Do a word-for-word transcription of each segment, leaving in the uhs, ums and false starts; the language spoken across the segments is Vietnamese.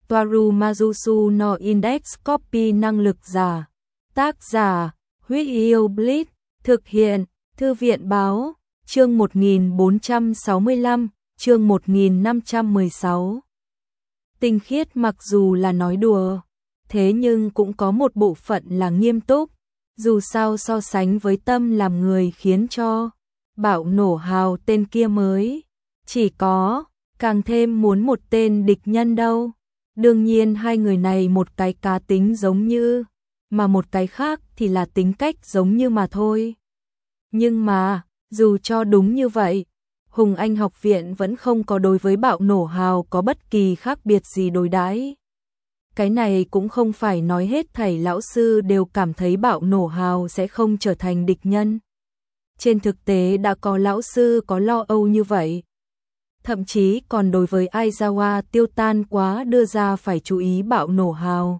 Toaru Majusu no Index Copy năng lực giả. Tác giả, Huyết Yêu Blitz, thực hiện, Thư viện báo, chương một nghìn bốn trăm sáu mươi lăm, chương một nghìn năm trăm mười sáu. Tinh khiết mặc dù là nói đùa, thế nhưng cũng có một bộ phận là nghiêm túc, dù sao so sánh với tâm làm người khiến cho Bạo Nổ Hào tên kia mới, chỉ có, càng thêm muốn một tên địch nhân đâu. Đương nhiên hai người này một cái cá tính giống như, mà một cái khác thì là tính cách giống như mà thôi. Nhưng mà, dù cho đúng như vậy, Hùng Anh học viện vẫn không có đối với Bạo Nổ Hào có bất kỳ khác biệt gì đối đãi. Cái này cũng không phải nói hết thảy lão sư đều cảm thấy Bạo Nổ Hào sẽ không trở thành địch nhân. Trên thực tế đã có lão sư có lo âu như vậy. Thậm chí còn đối với Aizawa Tiêu Tan quá đưa ra phải chú ý Bạo Nổ Hào.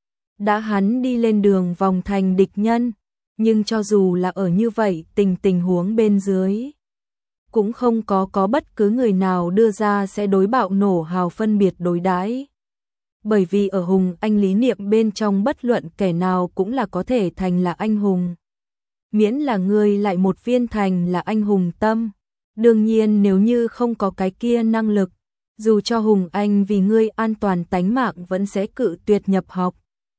Đã hắn đi lên đường vòng thành địch nhân, nhưng cho dù là ở như vậy tình tình huống bên dưới, cũng không có có bất cứ người nào đưa ra sẽ đối Bạo Nổ Hào phân biệt đối đãi. Bởi vì ở Hùng Anh lý niệm bên trong bất luận kẻ nào cũng là có thể thành là anh hùng. Miễn là người lại một viên thành là anh hùng tâm. Đương nhiên nếu như không có cái kia năng lực, dù cho Hùng Anh vì ngươi an toàn tánh mạng vẫn sẽ cự tuyệt nhập học.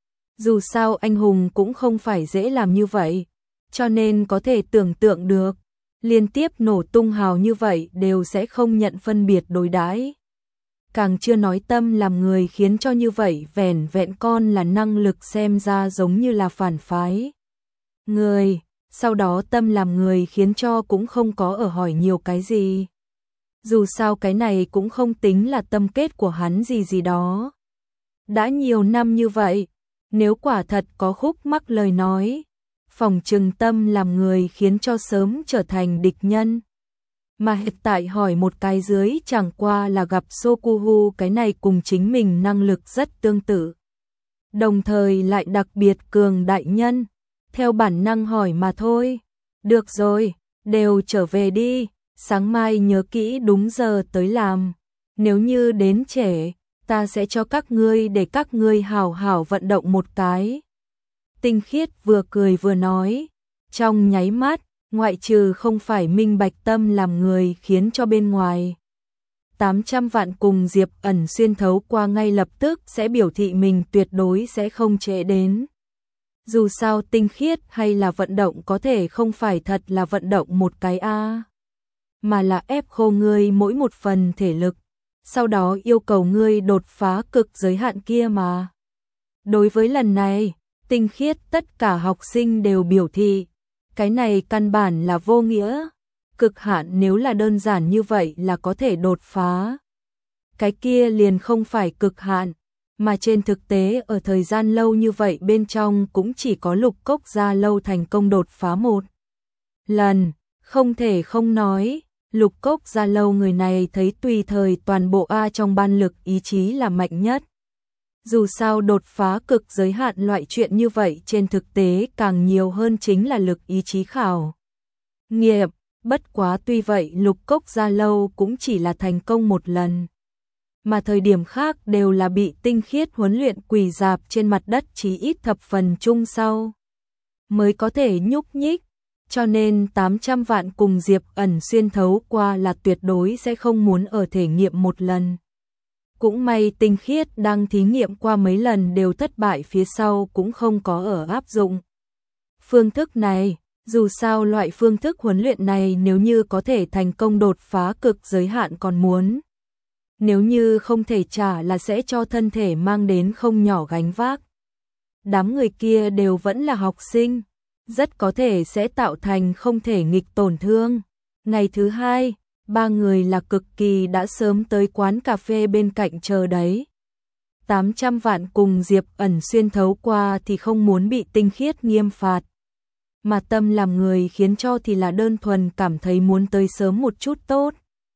Dù sao anh hùng cũng không phải dễ làm như vậy, cho nên có thể tưởng tượng được, liên tiếp nổ tung hào như vậy đều sẽ không nhận phân biệt đối đãi. Càng chưa nói tâm làm người khiến cho như vậy vẻn vẹn con là năng lực xem ra giống như là phản phái. Người, sau đó tâm làm người khiến cho cũng không có ở hỏi nhiều cái gì. Dù sao cái này cũng không tính là tâm kết của hắn gì gì đó. Đã nhiều năm như vậy, nếu quả thật có khúc mắc lời nói, phòng trừng tâm làm người khiến cho sớm trở thành địch nhân. Mà hiện tại hỏi một cái dưới chẳng qua là gặp Sokuhu cái này cùng chính mình năng lực rất tương tự. Đồng thời lại đặc biệt cường đại nhân, theo bản năng hỏi mà thôi. Được rồi, đều trở về đi, sáng mai nhớ kỹ đúng giờ tới làm. Nếu như đến trễ, ta sẽ cho các ngươi để các ngươi hảo hảo vận động một cái. Tinh khiết vừa cười vừa nói, trong nháy mắt, ngoại trừ không phải minh bạch tâm làm người khiến cho bên ngoài. tám trăm vạn cùng Diệp Ẩn xuyên thấu qua ngay lập tức sẽ biểu thị mình tuyệt đối sẽ không trễ đến. Dù sao tinh khiết hay là vận động có thể không phải thật là vận động một cái a, mà là ép khô ngươi mỗi một phần thể lực, sau đó yêu cầu ngươi đột phá cực giới hạn kia mà. Đối với lần này, tinh khiết tất cả học sinh đều biểu thị, cái này căn bản là vô nghĩa, cực hạn nếu là đơn giản như vậy là có thể đột phá. Cái kia liền không phải cực hạn, mà trên thực tế ở thời gian lâu như vậy bên trong cũng chỉ có Lục Cốc Gia Lâu thành công đột phá một lần, không thể không nói, Lục Cốc Gia Lâu người này thấy tùy thời toàn bộ A trong ban lực ý chí là mạnh nhất. Dù sao đột phá cực giới hạn loại chuyện như vậy trên thực tế càng nhiều hơn chính là lực ý chí khảo nghiệm, bất quá tuy vậy Lục Cốc Gia Lâu cũng chỉ là thành công một lần. Mà thời điểm khác đều là bị tinh khiết huấn luyện quỳ dạp trên mặt đất chí ít thập phần chung sau mới có thể nhúc nhích, cho nên tám trăm vạn cùng Diệp Ẩn xuyên thấu qua là tuyệt đối sẽ không muốn ở thể nghiệm một lần. Cũng may tinh khiết đang thí nghiệm qua mấy lần đều thất bại phía sau cũng không có ở áp dụng phương thức này, dù sao loại phương thức huấn luyện này nếu như có thể thành công đột phá cực giới hạn còn muốn. Nếu như không thể trả là sẽ cho thân thể mang đến không nhỏ gánh vác. Đám người kia đều vẫn là học sinh, rất có thể sẽ tạo thành không thể nghịch tổn thương. Ngày thứ hai, ba người là cực kỳ đã sớm tới quán cà phê bên cạnh chờ đấy. tám trăm vạn cùng Diệp Ẩn xuyên thấu qua thì không muốn bị tinh khiết nghiêm phạt. Mà tâm làm người khiến cho thì là đơn thuần cảm thấy muốn tới sớm một chút tốt.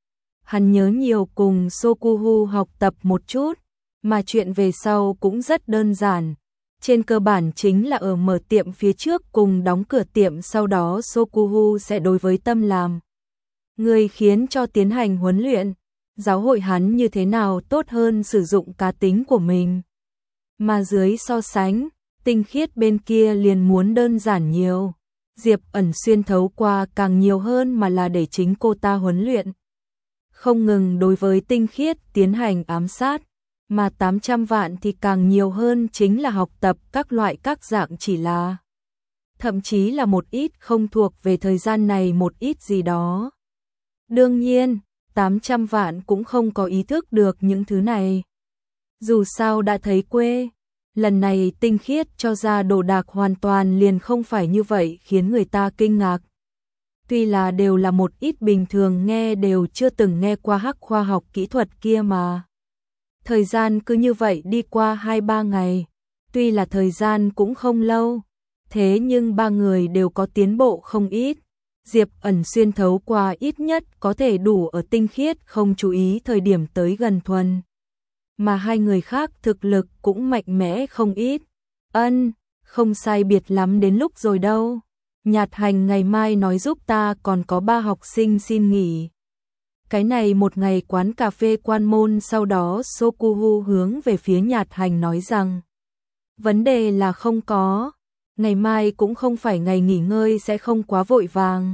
Hắn nhớ nhiều cùng Sokuhu học tập một chút, mà chuyện về sau cũng rất đơn giản. Trên cơ bản chính là ở mở tiệm phía trước cùng đóng cửa tiệm sau đó Sokuhu sẽ đối với tâm làm người khiến cho tiến hành huấn luyện. giáo hội hắn như thế nào tốt hơn sử dụng cá tính của mình. Mà dưới so sánh, tinh khiết bên kia liền muốn đơn giản nhiều. Diệp Ẩn xuyên thấu qua càng nhiều hơn mà là để chính cô ta huấn luyện. Không ngừng đối với tinh khiết tiến hành ám sát, mà tám trăm vạn thì càng nhiều hơn chính là học tập các loại các dạng chỉ là. Thậm chí là một ít không thuộc về thời gian này một ít gì đó. Đương nhiên, tám trăm vạn cũng không có ý thức được những thứ này. Dù sao đã thấy quê, lần này tinh khiết cho ra đồ đạc hoàn toàn liền không phải như vậy khiến người ta kinh ngạc. Tuy là đều là một ít bình thường nghe đều chưa từng nghe qua hắc khoa học kỹ thuật kia mà. Thời gian cứ như vậy đi qua hai ba ngày, tuy là thời gian cũng không lâu, thế nhưng ba người đều có tiến bộ không ít. Diệp Ẩn xuyên thấu qua ít nhất có thể đủ ở tinh khiết không chú ý thời điểm tới gần thuần. Mà hai người khác thực lực cũng mạnh mẽ không ít. Ân, không sai biệt lắm đến lúc rồi đâu. Nhạt Hành ngày mai nói giúp ta còn có ba học sinh xin nghỉ. Cái này một ngày quán cà phê quan môn sau đó Sokuhu hướng về phía Nhạt Hành nói rằng vấn đề là không có, ngày mai cũng không phải ngày nghỉ ngơi sẽ không quá vội vàng.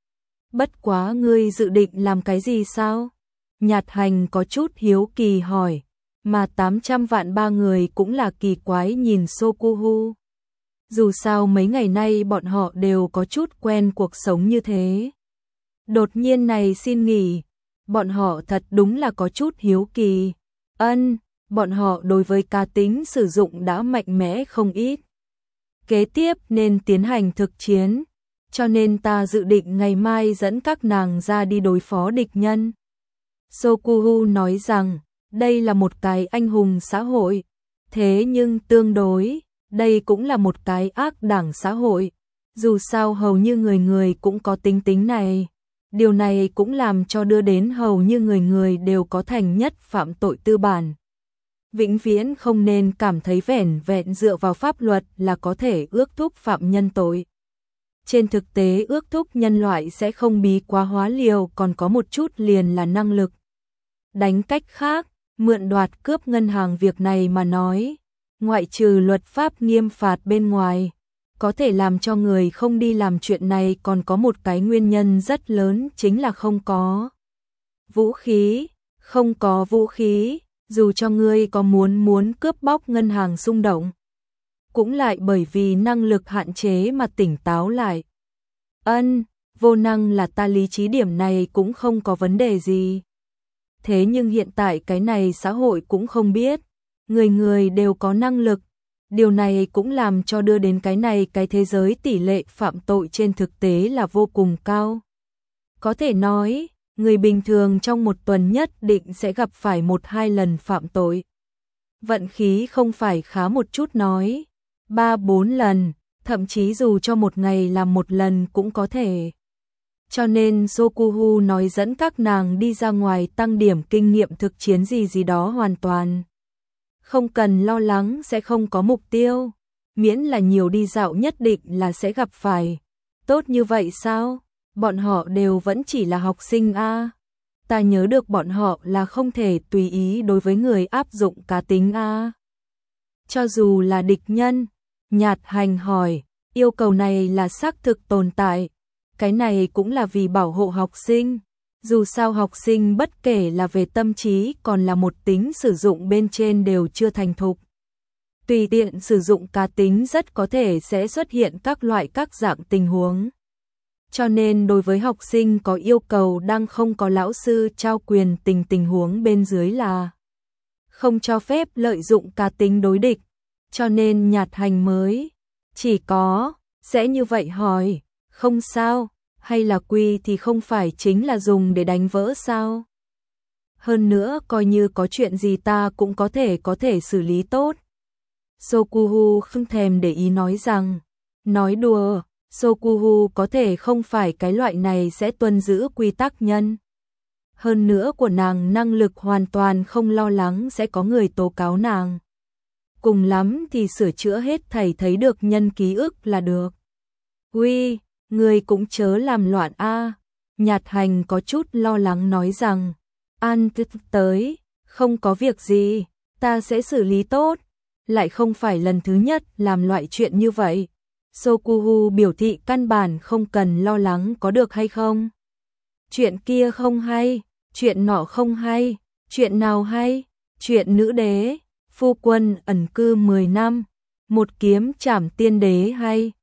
Bất quá ngươi dự định làm cái gì sao? Nhạt Hành có chút hiếu kỳ hỏi, mà tám trăm vạn ba người cũng là kỳ quái nhìn Sokuhu. Dù sao mấy ngày nay bọn họ đều có chút quen cuộc sống như thế. Đột nhiên này xin nghỉ, bọn họ thật đúng là có chút hiếu kỳ. Ân, bọn họ đối với cá tính sử dụng đã mạnh mẽ không ít. Kế tiếp nên tiến hành thực chiến, cho nên ta dự định ngày mai dẫn các nàng ra đi đối phó địch nhân. Sokuhu nói rằng, đây là một cái anh hùng xã hội, thế nhưng tương đối, đây cũng là một cái ác đảng xã hội. Dù sao hầu như người người cũng có tính tính này. Điều này cũng làm cho đưa đến hầu như người người đều có thành nhất phạm tội tư bản. Vĩnh viễn không nên cảm thấy vẻn vẹn dựa vào pháp luật là có thể ước thúc phạm nhân tội. Trên thực tế ước thúc nhân loại sẽ không bí quá hóa liều, còn có một chút liền là năng lực. Đánh cách khác, mượn đoạt cướp ngân hàng việc này mà nói, ngoại trừ luật pháp nghiêm phạt bên ngoài, có thể làm cho người không đi làm chuyện này còn có một cái nguyên nhân rất lớn chính là không có vũ khí. Không có vũ khí, dù cho ngươi có muốn muốn cướp bóc ngân hàng xung động, cũng lại bởi vì năng lực hạn chế mà tỉnh táo lại. Ân, vô năng là ta lý trí, điểm này cũng không có vấn đề gì. Thế nhưng hiện tại cái này xã hội cũng không biết, người người đều có năng lực. Điều này cũng làm cho đưa đến cái này cái thế giới tỷ lệ phạm tội trên thực tế là vô cùng cao. Có thể nói, người bình thường trong một tuần nhất định sẽ gặp phải một hai lần phạm tội. Vận khí không phải khá một chút nói, ba bốn lần, thậm chí dù cho một ngày làm một lần cũng có thể. Cho nên Sokuhu nói dẫn các nàng đi ra ngoài tăng điểm kinh nghiệm thực chiến gì gì đó hoàn toàn không cần lo lắng sẽ không có mục tiêu, miễn là nhiều đi dạo nhất định là sẽ gặp phải. Tốt như vậy sao? Bọn họ đều vẫn chỉ là học sinh a. À? Ta nhớ được bọn họ là không thể tùy ý đối với người áp dụng cá tính a. À? Cho dù là địch nhân, Nhạt Hành hỏi, yêu cầu này là xác thực tồn tại. Cái này cũng là vì bảo hộ học sinh. Dù sao học sinh bất kể là về tâm trí còn là một tính sử dụng bên trên đều chưa thành thục. Tùy tiện sử dụng cá tính rất có thể sẽ xuất hiện các loại các dạng tình huống. Cho nên đối với học sinh có yêu cầu đang không có lão sư trao quyền tình tình huống bên dưới là không cho phép lợi dụng cá tính đối địch. Cho nên Nhạt Hành mới chỉ có sẽ như vậy hỏi, không sao. Hay là quy thì không phải chính là dùng để đánh vỡ sao? Hơn nữa coi như có chuyện gì ta cũng có thể có thể xử lý tốt. Sokuhu không thèm để ý nói rằng, nói đùa, Sokuhu có thể không phải cái loại này sẽ tuân giữ quy tắc nhân. Hơn nữa của nàng năng lực hoàn toàn không lo lắng sẽ có người tố cáo nàng. Cùng lắm thì sửa chữa hết thảy thấy được nhân ký ức là được. Uy, người cũng chớ làm loạn a. À. Nhạt Hành có chút lo lắng nói rằng, An tới, không có việc gì, ta sẽ xử lý tốt, lại không phải lần thứ nhất làm loại chuyện như vậy. Sokuhu biểu thị căn bản không cần lo lắng có được hay không. Chuyện kia không hay, chuyện nọ không hay, chuyện nào hay, chuyện nữ đế, phu quân ẩn cư mười năm, một kiếm trảm tiên đế hay.